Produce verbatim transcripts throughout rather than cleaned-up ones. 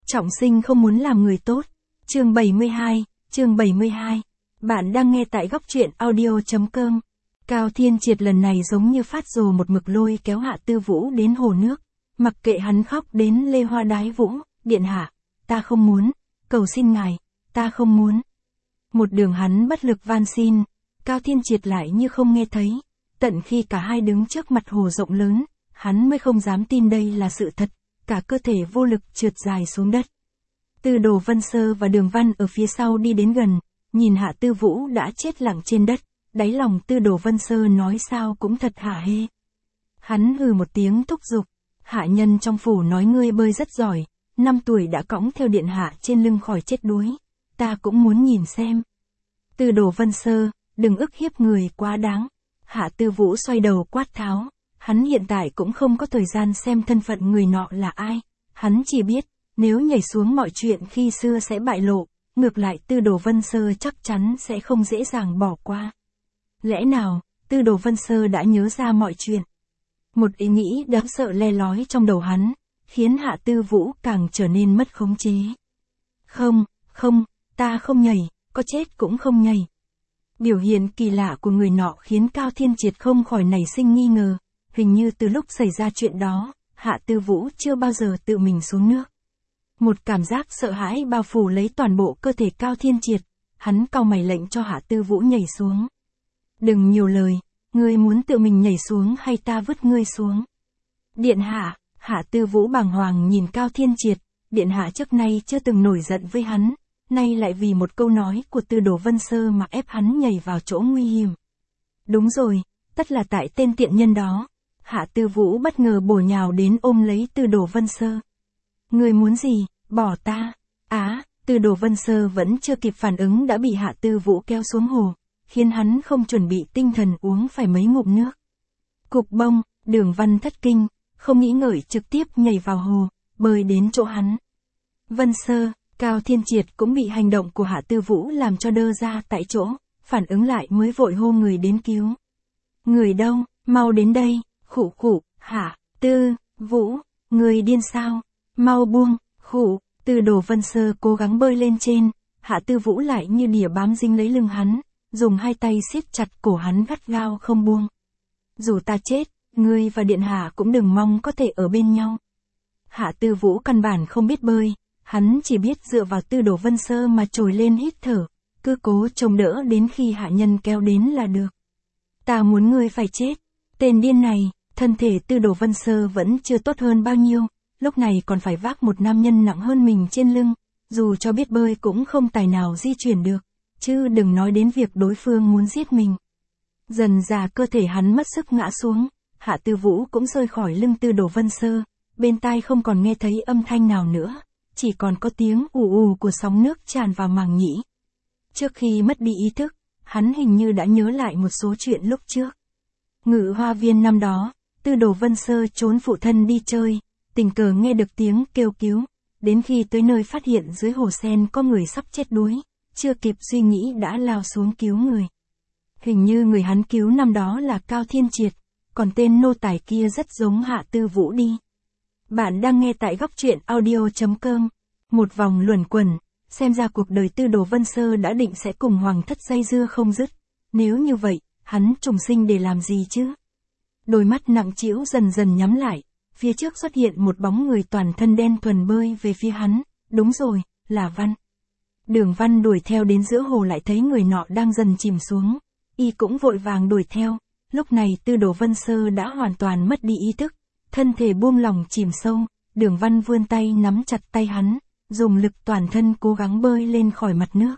Trọng sinh không muốn làm người tốt. Chương bảy mươi hai, chương bảy mươi hai. Bạn đang nghe tại góc truyện audio chấm com. Cao Thiên Triệt lần này giống như phát rồ một mực lôi kéo Hạ Tư Vũ đến hồ nước. Mặc kệ hắn khóc đến lê hoa đái vũ, điện hạ, ta không muốn, cầu xin ngài, ta không muốn. Một đường hắn bất lực van xin, Cao Thiên Triệt lại như không nghe thấy. Tận khi cả hai đứng trước mặt hồ rộng lớn, hắn mới không dám tin đây là sự thật, cả cơ thể vô lực trượt dài xuống đất. Tư Đồ Vân Sơ và Đường Văn ở phía sau đi đến gần, nhìn Hạ Tư Vũ đã chết lặng trên đất, đáy lòng Tư Đồ Vân Sơ nói sao cũng thật hả hê. Hắn hừ một tiếng thúc giục, hạ nhân trong phủ nói ngươi bơi rất giỏi, năm tuổi đã cõng theo điện hạ trên lưng khỏi chết đuối, ta cũng muốn nhìn xem. Tư Đồ Vân Sơ, đừng ức hiếp người quá đáng. Hạ Tư Vũ xoay đầu quát tháo, hắn hiện tại cũng không có thời gian xem thân phận người nọ là ai, hắn chỉ biết, nếu nhảy xuống mọi chuyện khi xưa sẽ bại lộ, ngược lại Tư Đồ Vân Sơ chắc chắn sẽ không dễ dàng bỏ qua. Lẽ nào, Tư Đồ Vân Sơ đã nhớ ra mọi chuyện? Một ý nghĩ đáng sợ le lói trong đầu hắn, khiến Hạ Tư Vũ càng trở nên mất khống chế. Không, không, ta không nhảy, có chết cũng không nhảy. Biểu hiện kỳ lạ của người nọ khiến Cao Thiên Triệt không khỏi nảy sinh nghi ngờ, hình như từ lúc xảy ra chuyện đó, Hạ Tư Vũ chưa bao giờ tự mình xuống nước. Một cảm giác sợ hãi bao phủ lấy toàn bộ cơ thể Cao Thiên Triệt, hắn cau mày lệnh cho Hạ Tư Vũ nhảy xuống. Đừng nhiều lời, ngươi muốn tự mình nhảy xuống hay ta vứt ngươi xuống? Điện hạ, Hạ Tư Vũ bàng hoàng nhìn Cao Thiên Triệt, điện hạ trước nay chưa từng nổi giận với hắn, nay lại vì một câu nói của Tư Đồ Vân Sơ mà ép hắn nhảy vào chỗ nguy hiểm. Đúng rồi, tất là tại tên tiện nhân đó. Hạ Tư Vũ bất ngờ bổ nhào đến ôm lấy Tư Đồ Vân Sơ. Ngươi muốn gì, bỏ ta? Á, Tư Đồ Vân Sơ vẫn chưa kịp phản ứng đã bị Hạ Tư Vũ kéo xuống hồ, khiến hắn không chuẩn bị tinh thần uống phải mấy ngụm nước. Cục bông, Đường Văn thất kinh, không nghĩ ngợi trực tiếp nhảy vào hồ, bơi đến chỗ hắn. Vân Sơ, Cao Thiên Triệt cũng bị hành động của Hạ Tư Vũ làm cho đơ ra tại chỗ, phản ứng lại mới vội hô người đến cứu. Người đâu, mau đến đây, khụ khụ, Hạ Tư Vũ, người điên sao, mau buông, khụ. Tư Đồ Vân Sơ cố gắng bơi lên trên, Hạ Tư Vũ lại như đỉa bám dính lấy lưng hắn, dùng hai tay siết chặt cổ hắn gắt gao không buông. Dù ta chết, ngươi và điện hạ cũng đừng mong có thể ở bên nhau. Hạ Tư Vũ căn bản không biết bơi, hắn chỉ biết dựa vào Tư Đồ Vân Sơ mà trồi lên hít thở, cứ cố trông đỡ đến khi hạ nhân kéo đến là được. Ta muốn ngươi phải chết. Tên điên này, thân thể Tư Đồ Vân Sơ vẫn chưa tốt hơn bao nhiêu, lúc này còn phải vác một nam nhân nặng hơn mình trên lưng, dù cho biết bơi cũng không tài nào di chuyển được, chứ đừng nói đến việc đối phương muốn giết mình. Dần dà cơ thể hắn mất sức ngã xuống, Hạ Tư Vũ cũng rơi khỏi lưng Tư Đồ Vân Sơ, bên tai không còn nghe thấy âm thanh nào nữa, chỉ còn có tiếng ù ù của sóng nước tràn vào màng nhĩ. Trước khi mất đi ý thức, hắn hình như đã nhớ lại một số chuyện lúc trước. Ngự hoa viên năm đó, Tư Đồ Vân Sơ trốn phụ thân đi chơi, tình cờ nghe được tiếng kêu cứu, đến khi tới nơi phát hiện dưới hồ sen có người sắp chết đuối, chưa kịp suy nghĩ đã lao xuống cứu người. Hình như người hắn cứu năm đó là Cao Thiên Triệt, còn tên nô tài kia rất giống Hạ Tư Vũ đi. Bạn đang nghe tại góc truyện audio chấm com. Một vòng luẩn quẩn, xem ra cuộc đời Tư Đồ Vân Sơ đã định sẽ cùng hoàng thất dây dưa không dứt. Nếu như vậy, hắn trùng sinh để làm gì chứ? Đôi mắt nặng trĩu dần dần nhắm lại, phía trước xuất hiện một bóng người toàn thân đen thuần bơi về phía hắn, đúng rồi, là Văn. Đường Văn đuổi theo đến giữa hồ lại thấy người nọ đang dần chìm xuống, y cũng vội vàng đuổi theo, lúc này Tư Đồ Vân Sơ đã hoàn toàn mất đi ý thức, thân thể buông lỏng chìm sâu, Đường Văn vươn tay nắm chặt tay hắn, dùng lực toàn thân cố gắng bơi lên khỏi mặt nước.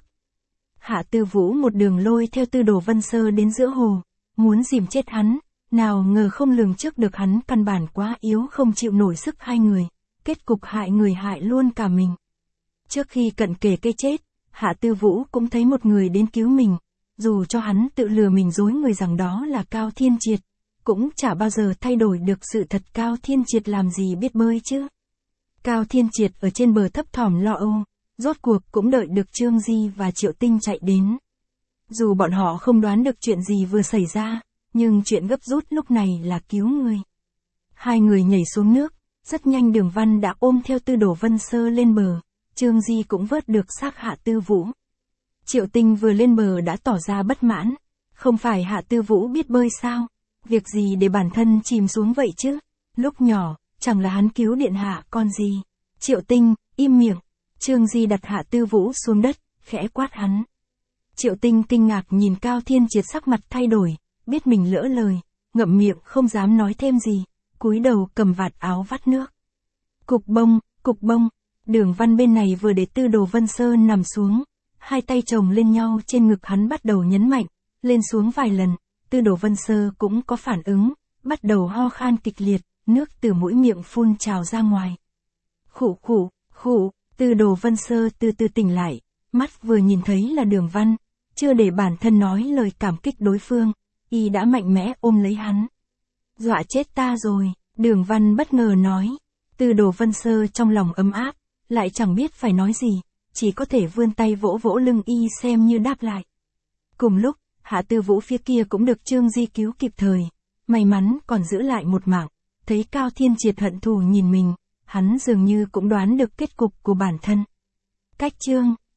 Hạ Tư Vũ một đường lôi theo Tư Đồ Vân Sơ đến giữa hồ, muốn dìm chết hắn, nào ngờ không lường trước được hắn căn bản quá yếu không chịu nổi sức hai người, kết cục hại người hại luôn cả mình. Trước khi cận kề cái chết, Hạ Tư Vũ cũng thấy một người đến cứu mình, dù cho hắn tự lừa mình dối người rằng đó là Cao Thiên Triệt, cũng chả bao giờ thay đổi được sự thật Cao Thiên Triệt làm gì biết bơi chứ. Cao Thiên Triệt ở trên bờ thấp thỏm lo âu, rốt cuộc cũng đợi được Trương Di và Triệu Tinh chạy đến. Dù bọn họ không đoán được chuyện gì vừa xảy ra, nhưng chuyện gấp rút lúc này là cứu người. Hai người nhảy xuống nước, Rất nhanh Đường Văn đã ôm theo Tư Đồ Vân Sơ lên bờ, Trương Di cũng vớt được xác Hạ Tư Vũ. Triệu Tinh vừa lên bờ đã tỏ ra bất mãn, không phải Hạ Tư Vũ biết bơi sao, việc gì để bản thân chìm xuống vậy chứ, lúc nhỏ, chẳng là hắn cứu điện hạ con gì. Triệu Tinh, im miệng, Trương Di đặt Hạ Tư Vũ xuống đất, khẽ quát hắn. Triệu Tinh kinh ngạc nhìn Cao Thiên Triệt sắc mặt thay đổi, biết mình lỡ lời, ngậm miệng không dám nói thêm gì, cúi đầu cầm vạt áo vắt nước. Cục bông, cục bông, Đường Văn bên này vừa để Tư Đồ Vân Sơ nằm xuống, hai tay chồng lên nhau trên ngực hắn bắt đầu nhấn mạnh, lên xuống vài lần, Tư Đồ Vân Sơ cũng có phản ứng, bắt đầu ho khan kịch liệt, nước từ mũi miệng phun trào ra ngoài. Khụ khụ, khụ, Tư Đồ Vân Sơ từ từ tỉnh lại, mắt vừa nhìn thấy là Đường Văn, chưa để bản thân nói lời cảm kích đối phương, y đã mạnh mẽ ôm lấy hắn. Dọa chết ta rồi, Đường Văn bất ngờ nói. Tư Đồ Vân Sơ trong lòng ấm áp, lại chẳng biết phải nói gì, chỉ có thể vươn tay vỗ vỗ lưng y xem như đáp lại. Cùng lúc, Hạ Tư Vũ phía kia cũng được Trương Di cứu kịp thời, may mắn còn giữ lại một mạng, thấy Cao Thiên Triệt hận thù nhìn mình, hắn dường như cũng đoán được kết cục của bản thân. Cách chương